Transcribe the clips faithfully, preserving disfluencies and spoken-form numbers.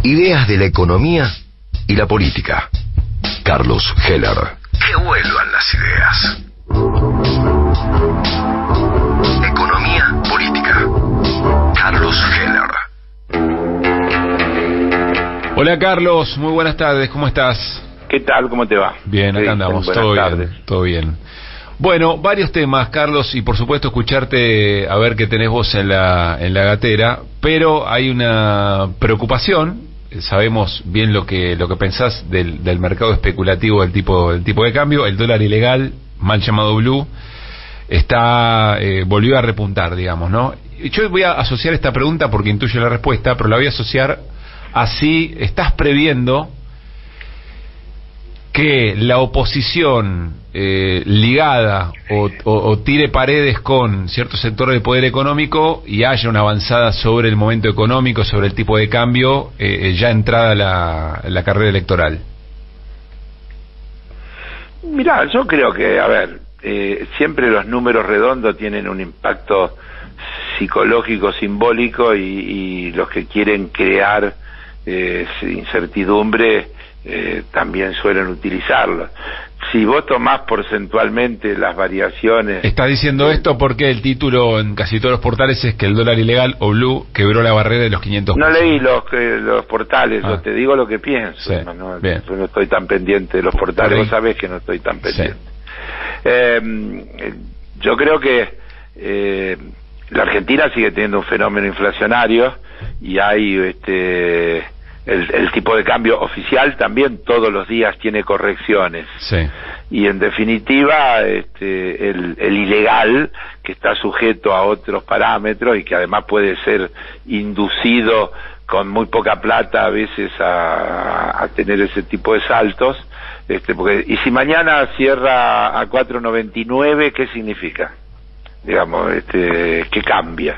Ideas de la economía y la política. Carlos Heller. Que vuelvan las ideas. Economía política. Carlos Heller. Hola Carlos, muy buenas tardes, ¿cómo estás? ¿Qué tal? ¿Cómo te va? Bien, acá andamos, todo bien, todo bien. Bueno, varios temas, Carlos, y por supuesto escucharte a ver qué tenés vos en la en la gatera, pero hay una preocupación. Sabemos bien lo que lo que pensás del, del mercado especulativo del tipo del tipo de cambio. El dólar ilegal, mal llamado blue, está eh, volvió a repuntar, digamos, ¿no? Yo voy a asociar esta pregunta porque intuyo la respuesta, pero la voy a asociar así. ¿Estás previendo que la oposición eh, ligada o, o, o tire paredes con ciertos sectores del poder económico y haya una avanzada sobre el momento económico, sobre el tipo de cambio, eh, ya entrada la, la carrera electoral? Mirá, yo creo que, a ver, eh, siempre los números redondos tienen un impacto psicológico, simbólico, y, y los que quieren crear eh, incertidumbre Eh, también suelen utilizarlo. Si vos tomás porcentualmente las variaciones... Estás diciendo esto porque el título en casi todos los portales es que el dólar ilegal o blue quebró la barrera de los quinientos pesos. No leí los eh, los portales, ah. yo te digo lo que pienso. Sí. No, no, Bien. yo no estoy tan pendiente de los portales, vos sabés que no estoy tan pendiente. Sí. Eh, yo creo que eh, la Argentina sigue teniendo un fenómeno inflacionario y hay... este El, el tipo de cambio oficial también todos los días tiene correcciones. Sí. Y en definitiva, este, el, el ilegal, que está sujeto a otros parámetros y que además puede ser inducido con muy poca plata a veces a, a tener ese tipo de saltos, este, porque, y si mañana cierra a cuatro noventa y nueve, ¿qué significa? Digamos, este, ¿qué cambia?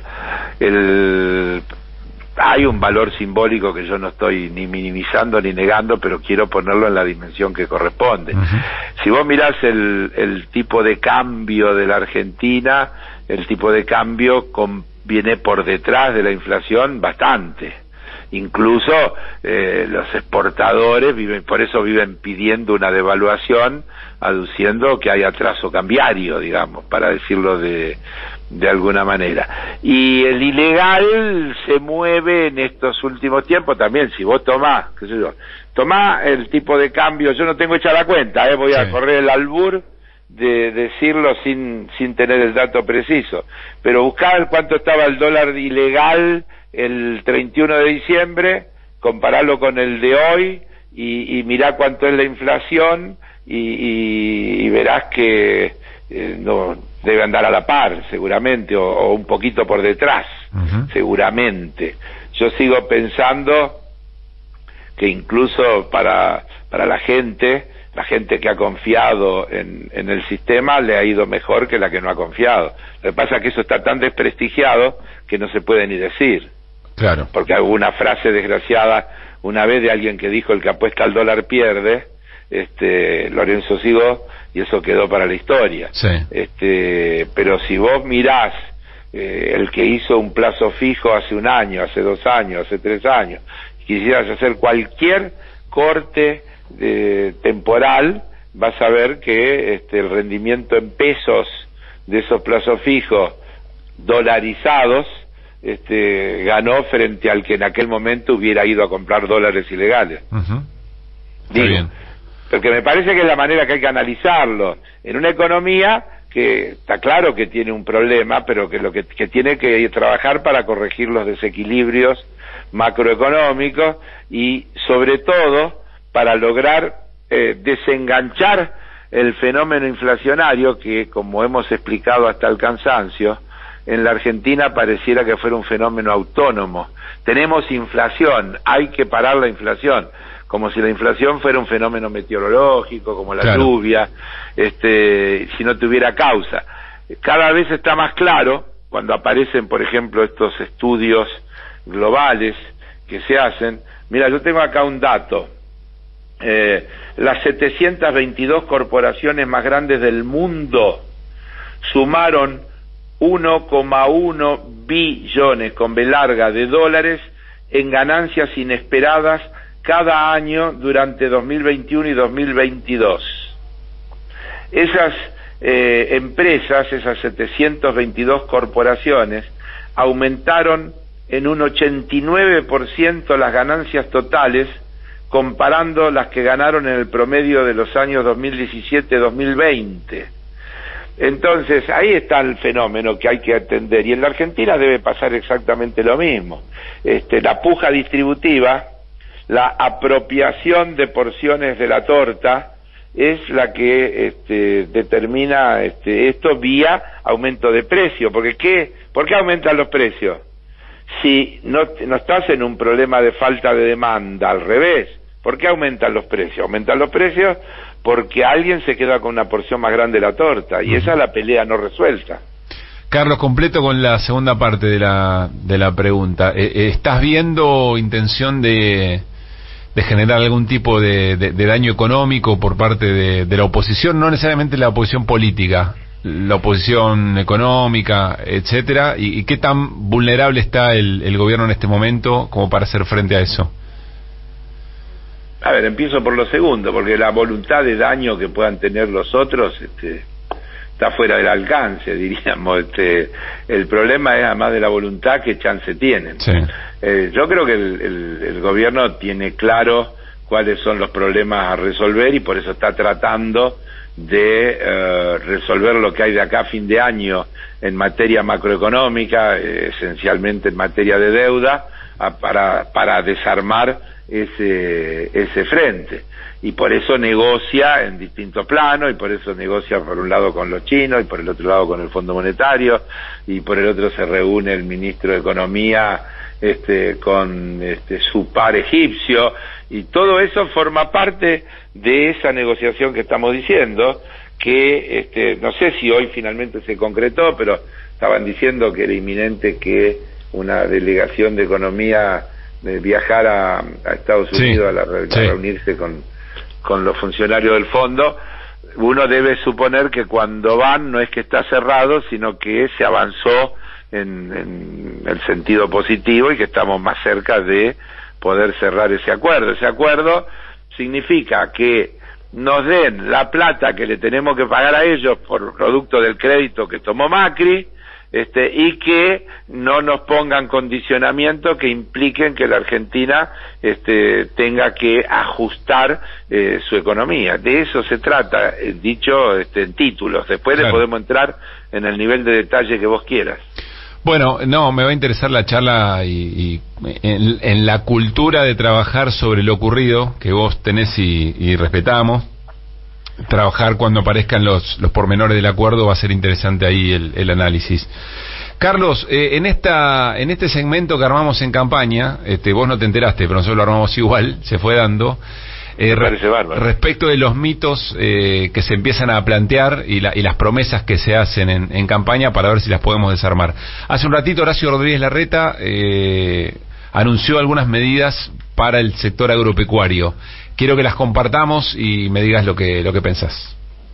El... Hay un valor simbólico que yo no estoy ni minimizando ni negando, pero quiero ponerlo en la dimensión que corresponde. Uh-huh. Si vos mirás el, el tipo de cambio de la Argentina, el tipo de cambio con, viene por detrás de la inflación bastante. Incluso eh, los exportadores viven, por eso viven pidiendo una devaluación, aduciendo que hay atraso cambiario, digamos, para decirlo de de alguna manera. Y el ilegal se mueve en estos últimos tiempos también. Si vos tomás, qué sé yo, tomás el tipo de cambio, yo no tengo hecha la cuenta, eh, voy sí. a correr el albur de decirlo sin sin tener el dato preciso, pero buscar cuánto estaba el dólar ilegal el treinta y uno de diciembre, compararlo con el de hoy y, y mirá cuánto es la inflación y, y, y verás que eh, no debe andar a la par seguramente o, o un poquito por detrás. Uh-huh. Seguramente. Yo sigo pensando que incluso para para la gente la gente que ha confiado en, en el sistema le ha ido mejor que la que no ha confiado. Lo que pasa es que eso está tan desprestigiado que no se puede ni decir. Claro. Porque hubo una frase desgraciada una vez de alguien que dijo: el que apuesta al dólar pierde, este Lorenzo Sigó, y eso quedó para la historia. Sí. Este, pero si vos mirás eh, el que hizo un plazo fijo hace un año, hace dos años, hace tres años, y quisieras hacer cualquier corte eh, temporal, vas a ver que este, el rendimiento en pesos de esos plazos fijos dolarizados este, ganó frente al que en aquel momento hubiera ido a comprar dólares ilegales. Uh-huh. Digo, bien. Porque me parece que es la manera que hay que analizarlo. En una economía que está claro que tiene un problema, pero que lo que, que tiene que trabajar para corregir los desequilibrios macroeconómicos y sobre todo para lograr eh, desenganchar el fenómeno inflacionario que, como hemos explicado hasta el cansancio, en la Argentina pareciera que fuera un fenómeno autónomo. Tenemos inflación, hay que parar la inflación, como si la inflación fuera un fenómeno meteorológico, como la claro. lluvia, este, si no tuviera causa. Cada vez está más claro, cuando aparecen, por ejemplo, estos estudios globales que se hacen. Mira, yo tengo acá un dato. Eh, las setecientas veintidós corporaciones más grandes del mundo sumaron uno coma uno billones con B larga de dólares en ganancias inesperadas cada año durante dos mil veintiuno y dos mil veintidós. Esas eh, empresas, esas setecientas veintidós corporaciones, aumentaron en un ochenta y nueve por ciento las ganancias totales, comparando las que ganaron en el promedio de los años dos mil diecisiete a dos mil veinte. Entonces, ahí está el fenómeno que hay que atender, y en la Argentina debe pasar exactamente lo mismo. Este, la puja distributiva, la apropiación de porciones de la torta, es la que este, determina este, esto vía aumento de precio. Porque ¿qué? ¿Por qué aumentan los precios? Si no, no estás en un problema de falta de demanda, al revés. ¿Por qué aumentan los precios? Aumentan los precios porque alguien se queda con una porción más grande de la torta, y esa es la pelea no resuelta. Carlos, completo con la segunda parte de la, de la pregunta. Eh, ¿Estás viendo intención de, de generar algún tipo de, de, de daño económico por parte de, de la oposición? No necesariamente la oposición política, la oposición económica, etcétera. ¿Y, y qué tan vulnerable está el, el gobierno en este momento como para hacer frente a eso? A ver, empiezo por lo segundo, porque la voluntad de daño que puedan tener los otros este, está fuera del alcance, diríamos. Este, el problema es, además de la voluntad, qué chance tienen. Sí. Eh, yo creo que el, el, el gobierno tiene claro cuáles son los problemas a resolver, y por eso está tratando de eh, resolver lo que hay de acá a fin de año en materia macroeconómica, eh, esencialmente en materia de deuda, a, para, para desarmar ese ese frente, y por eso negocia en distintos planos, y por eso negocia por un lado con los chinos, y por el otro lado con el Fondo Monetario, y por el otro se reúne el ministro de Economía este con este su par egipcio, y todo eso forma parte de esa negociación que estamos diciendo, que este no sé si hoy finalmente se concretó, pero estaban diciendo que era inminente que una delegación de Economía de viajar a, a Estados Unidos, sí, a, la, a sí. reunirse con, con los funcionarios del fondo. Uno debe suponer que cuando van no es que está cerrado, sino que se avanzó en, en el sentido positivo, y que estamos más cerca de poder cerrar ese acuerdo. Ese acuerdo significa que nos den la plata que le tenemos que pagar a ellos por producto del crédito que tomó Macri, Este, y que no nos pongan condicionamientos que impliquen que la Argentina este, tenga que ajustar eh, su economía. De eso se trata, eh, dicho este, en títulos. Después claro. le podemos entrar en el nivel de detalle que vos quieras. Bueno, no, me va a interesar la charla y, y en, en la cultura de trabajar sobre lo ocurrido, que vos tenés y, y respetamos. Trabajar cuando aparezcan los, los pormenores del acuerdo, va a ser interesante ahí el, el análisis. Carlos, eh, en esta en este segmento que armamos en campaña, este, vos no te enteraste, pero nosotros lo armamos igual, se fue dando, eh, re, respecto de los mitos eh, que se empiezan a plantear y, la, y las promesas que se hacen en, en campaña, para ver si las podemos desarmar. Hace un ratito Horacio Rodríguez Larreta eh, anunció algunas medidas para el sector agropecuario. Quiero que las compartamos y me digas lo que lo que pensás.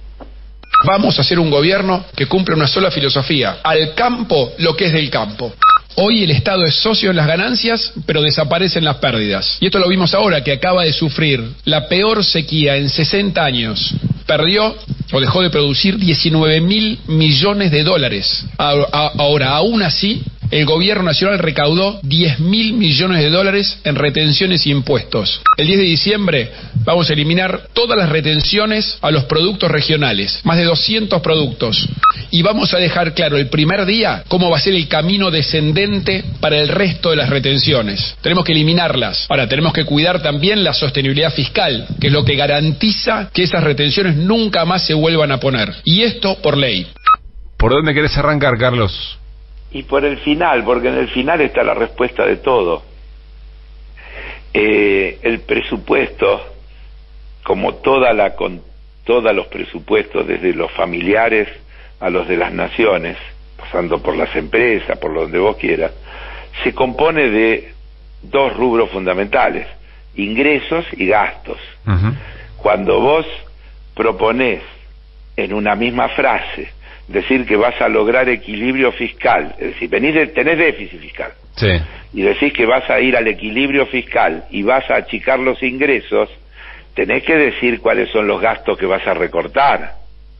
Vamos a hacer un gobierno que cumple una sola filosofía: al campo lo que es del campo. Hoy el Estado es socio en las ganancias, pero desaparecen las pérdidas. Y esto lo vimos ahora, que acaba de sufrir la peor sequía en sesenta años. Perdió o dejó de producir diecinueve mil millones de dólares. Ahora, aún así, el gobierno nacional recaudó diez mil millones de dólares en retenciones y impuestos. El diez de diciembre vamos a eliminar todas las retenciones a los productos regionales, más de doscientos productos. Y vamos a dejar claro el primer día cómo va a ser el camino descendente para el resto de las retenciones. Tenemos que eliminarlas. Ahora, tenemos que cuidar también la sostenibilidad fiscal, que es lo que garantiza que esas retenciones nunca más se vuelvan a poner. Y esto por ley. ¿Por dónde querés arrancar, Carlos? Y por el final, porque en el final está la respuesta de todo. Eh, el presupuesto, como toda la con todos los presupuestos, desde los familiares a los de las naciones, pasando por las empresas, por donde vos quieras, se compone de dos rubros fundamentales: ingresos y gastos. Uh-huh. Cuando vos proponés en una misma frase decir que vas a lograr equilibrio fiscal, es decir, venís de, tenés déficit fiscal, sí. y decís que vas a ir al equilibrio fiscal y vas a achicar los ingresos, tenés que decir cuáles son los gastos que vas a recortar,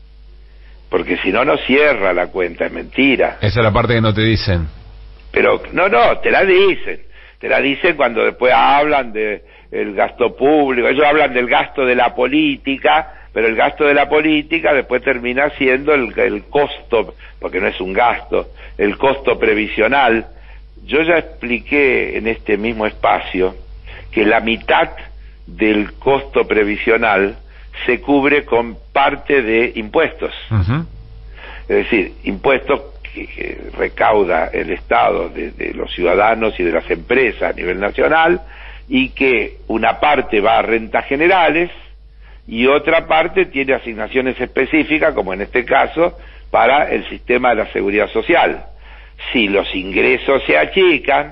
porque si no, no cierra la cuenta, es mentira. Esa es la parte que no te dicen. Pero, no, no, te la dicen, te la dicen cuando después hablan de el gasto público, ellos hablan del gasto de la política, pero el gasto de la política después termina siendo el, el costo, porque no es un gasto, el costo previsional. Yo ya expliqué en este mismo espacio que la mitad del costo previsional se cubre con parte de impuestos. Uh-huh. Es decir, impuestos que, que recauda el Estado de, de los ciudadanos y de las empresas a nivel nacional, y que una parte va a rentas generales y otra parte tiene asignaciones específicas, como en este caso, para el sistema de la seguridad social. Si los ingresos se achican,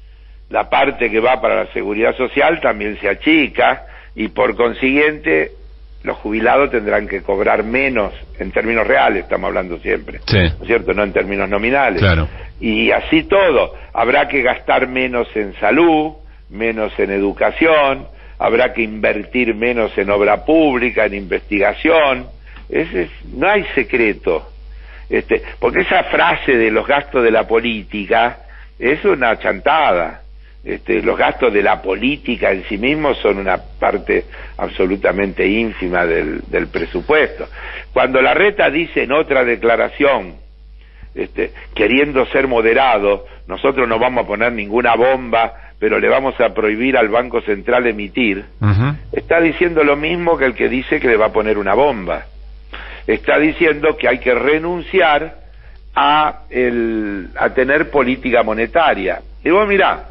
la parte que va para la seguridad social también se achica, y por consiguiente los jubilados tendrán que cobrar menos en términos reales, estamos hablando siempre, sí. ¿no es cierto? No en términos nominales. Claro. Y así todo, habrá que gastar menos en salud, menos en educación, habrá que invertir menos en obra pública, en investigación. Ese es, no hay secreto, este, porque esa frase de los gastos de la política es una chantada. Este, los gastos de la política en sí mismos son una parte absolutamente ínfima del, del presupuesto. Cuando Larreta dice en otra declaración, este, queriendo ser moderado, nosotros no vamos a poner ninguna bomba, pero le vamos a prohibir al Banco Central emitir, uh-huh. está diciendo lo mismo que el que dice que le va a poner una bomba. Está diciendo que hay que renunciar a, el, a tener política monetaria. Y vos mirá,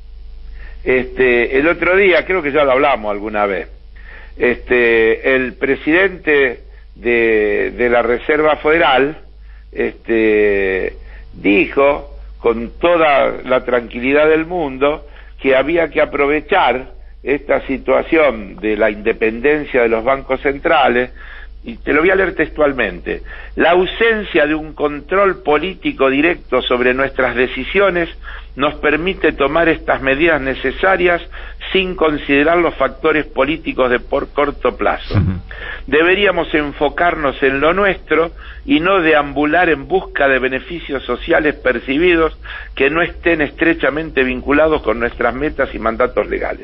este, el otro día, creo que ya lo hablamos alguna vez, este, el presidente de, de la Reserva Federal este, dijo con toda la tranquilidad del mundo que había que aprovechar esta situación de la independencia de los bancos centrales, y te lo voy a leer textualmente: la ausencia de un control político directo sobre nuestras decisiones nos permite tomar estas medidas necesarias sin considerar los factores políticos de por corto plazo. Uh-huh. Deberíamos enfocarnos en lo nuestro y no deambular en busca de beneficios sociales percibidos que no estén estrechamente vinculados con nuestras metas y mandatos legales.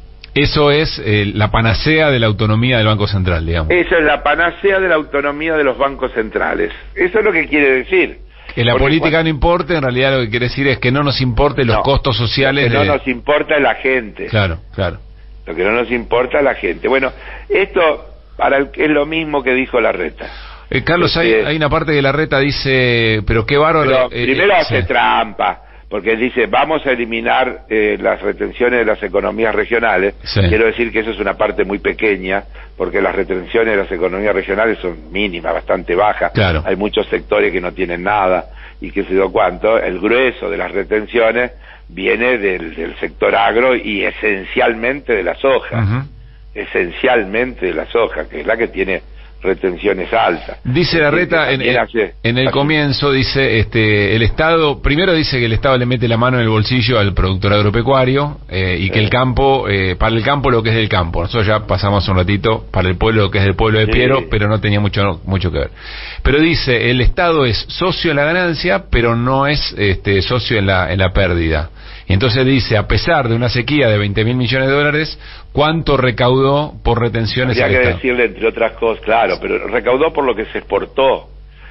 Eso es eh, la panacea de la autonomía del Banco Central, digamos. Eso es la panacea de la autonomía de los bancos centrales. Eso es lo que quiere decir. Que la Porque política cuando... no importe, en realidad lo que quiere decir es que no nos importen los no, costos sociales. Lo que de... no nos importa es la gente. Claro, claro. Lo que no nos importa es la gente. Bueno, esto para el, es lo mismo que dijo Larreta. Eh, Carlos, este... hay, hay una parte que Larreta dice, pero qué bárbaro. Eh, primero eh, hace sí. trampa. Porque él dice, vamos a eliminar eh, las retenciones de las economías regionales. Sí. Quiero decir que eso es una parte muy pequeña, porque las retenciones de las economías regionales son mínimas, bastante bajas. Claro. Hay muchos sectores que no tienen nada, y qué sé yo cuánto. El grueso de las retenciones viene del, del sector agro y esencialmente de la soja. Uh-huh. Esencialmente de la soja, que es la que tiene retenciones altas. Dice Larreta en, en, hace, en el comienzo, dice este el Estado, primero dice que el Estado le mete la mano en el bolsillo al productor agropecuario eh, y que sí. el campo, eh, para el campo lo que es del campo. Nosotros ya pasamos un ratito para el pueblo lo que es del pueblo de sí. Piero, pero no tenía mucho mucho que ver. Pero dice, el Estado es socio en la ganancia, pero no es este socio en la en la pérdida. Y entonces dice, a pesar de una sequía de veinte mil millones de dólares, ¿cuánto recaudó por retenciones? Habría que decirle, entre otras cosas, claro, pero recaudó por lo que se exportó,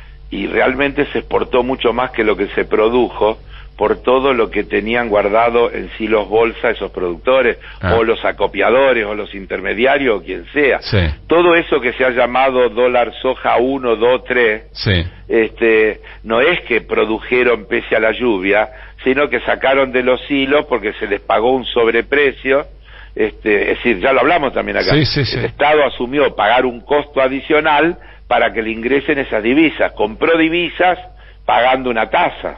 y realmente se exportó mucho más que lo que se produjo, por todo lo que tenían guardado en silos bolsa esos productores, ah. o los acopiadores, o los intermediarios, o quien sea. Sí. Todo eso que se ha llamado dólar soja uno, dos, tres, sí. este, no es que produjeron pese a la lluvia, sino que sacaron de los silos porque se les pagó un sobreprecio. Este, es decir, ya lo hablamos también acá. Sí, sí, sí. El Estado asumió pagar un costo adicional para que le ingresen esas divisas. Compró divisas pagando una tasa.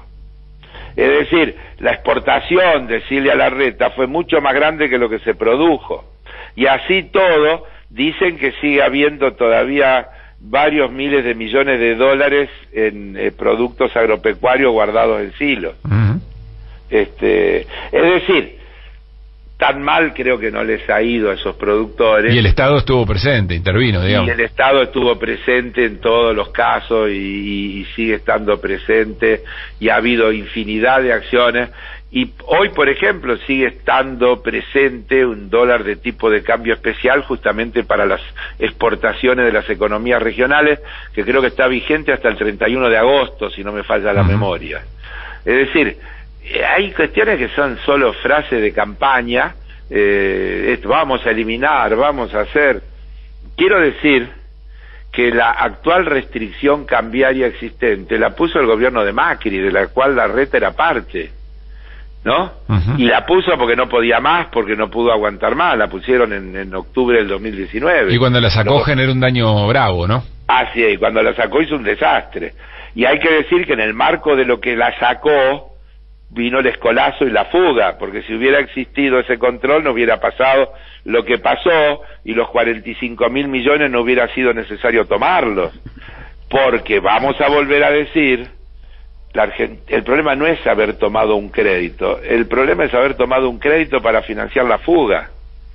Es decir, la exportación de Silvia Larreta fue mucho más grande que lo que se produjo. Y así todo, dicen que sigue habiendo todavía varios miles de millones de dólares en eh, productos agropecuarios guardados en silos. Uh-huh. Este, es decir, tan mal creo que no les ha ido a esos productores. Y el Estado estuvo presente, intervino, digamos. Y el Estado estuvo presente en todos los casos y, y sigue estando presente, y ha habido infinidad de acciones. Y hoy, por ejemplo, sigue estando presente un dólar de tipo de cambio especial justamente para las exportaciones de las economías regionales, que creo que está vigente hasta el treinta y uno de agosto, si no me falla la uh-huh. memoria. Es decir, hay cuestiones que son solo frases de campaña, eh, esto, vamos a eliminar, vamos a hacer. Quiero decir que la actual restricción cambiaria existente la puso el gobierno de Macri, de la cual la Reta era parte, ¿no? Uh-huh. Y la puso porque no podía más, porque no pudo aguantar más, la pusieron en, en octubre del dos mil diecinueve. Y cuando la sacó no, generó un daño bravo, ¿no? Así es, y cuando la sacó hizo un desastre. Y hay que decir que en el marco de lo que la sacó, vino el escolazo y la fuga, porque si hubiera existido ese control no hubiera pasado lo que pasó, y los cuarenta y cinco mil millones no hubiera sido necesario tomarlos, porque vamos a volver a decir, la Argent- el problema no es haber tomado un crédito, el problema es haber tomado un crédito para financiar la fuga,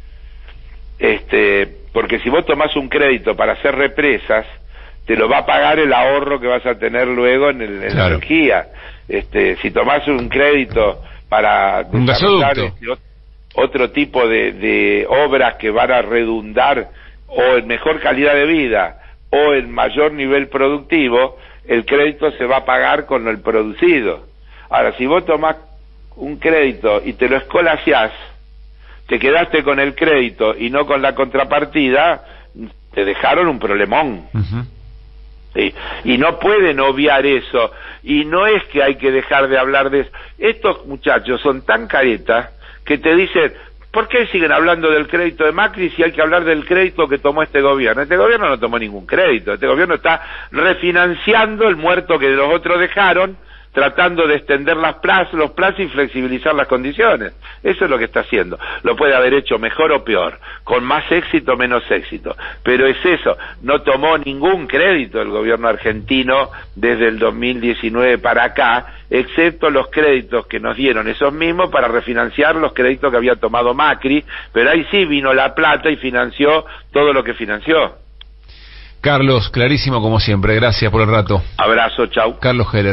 este, porque si vos tomás un crédito para hacer represas, te lo va a pagar el ahorro que vas a tener luego en, el, en claro. la energía. Este, si tomás un crédito para un desarrollar este, otro tipo de, de obras que van a redundar o en mejor calidad de vida o en mayor nivel productivo, el crédito se va a pagar con el producido. Ahora, si vos tomás un crédito y te lo escolaciás, te quedaste con el crédito y no con la contrapartida, te dejaron un problemón. Uh-huh. Sí, y no pueden obviar eso, y no es que hay que dejar de hablar de eso. Estos muchachos son tan caretas que te dicen, ¿por qué siguen hablando del crédito de Macri si hay que hablar del crédito que tomó este gobierno? Este gobierno no tomó ningún crédito, este gobierno está refinanciando el muerto que los otros dejaron, tratando de extender las plazos, los plazos y flexibilizar las condiciones. Eso es lo que está haciendo. Lo puede haber hecho mejor o peor, con más éxito o menos éxito, pero es eso. No tomó ningún crédito el gobierno argentino desde el dos mil diecinueve para acá, excepto los créditos que nos dieron esos mismos para refinanciar los créditos que había tomado Macri, pero ahí sí vino la plata y financió todo lo que financió. Carlos, clarísimo como siempre. Gracias por el rato. Abrazo, chau. Carlos Heller.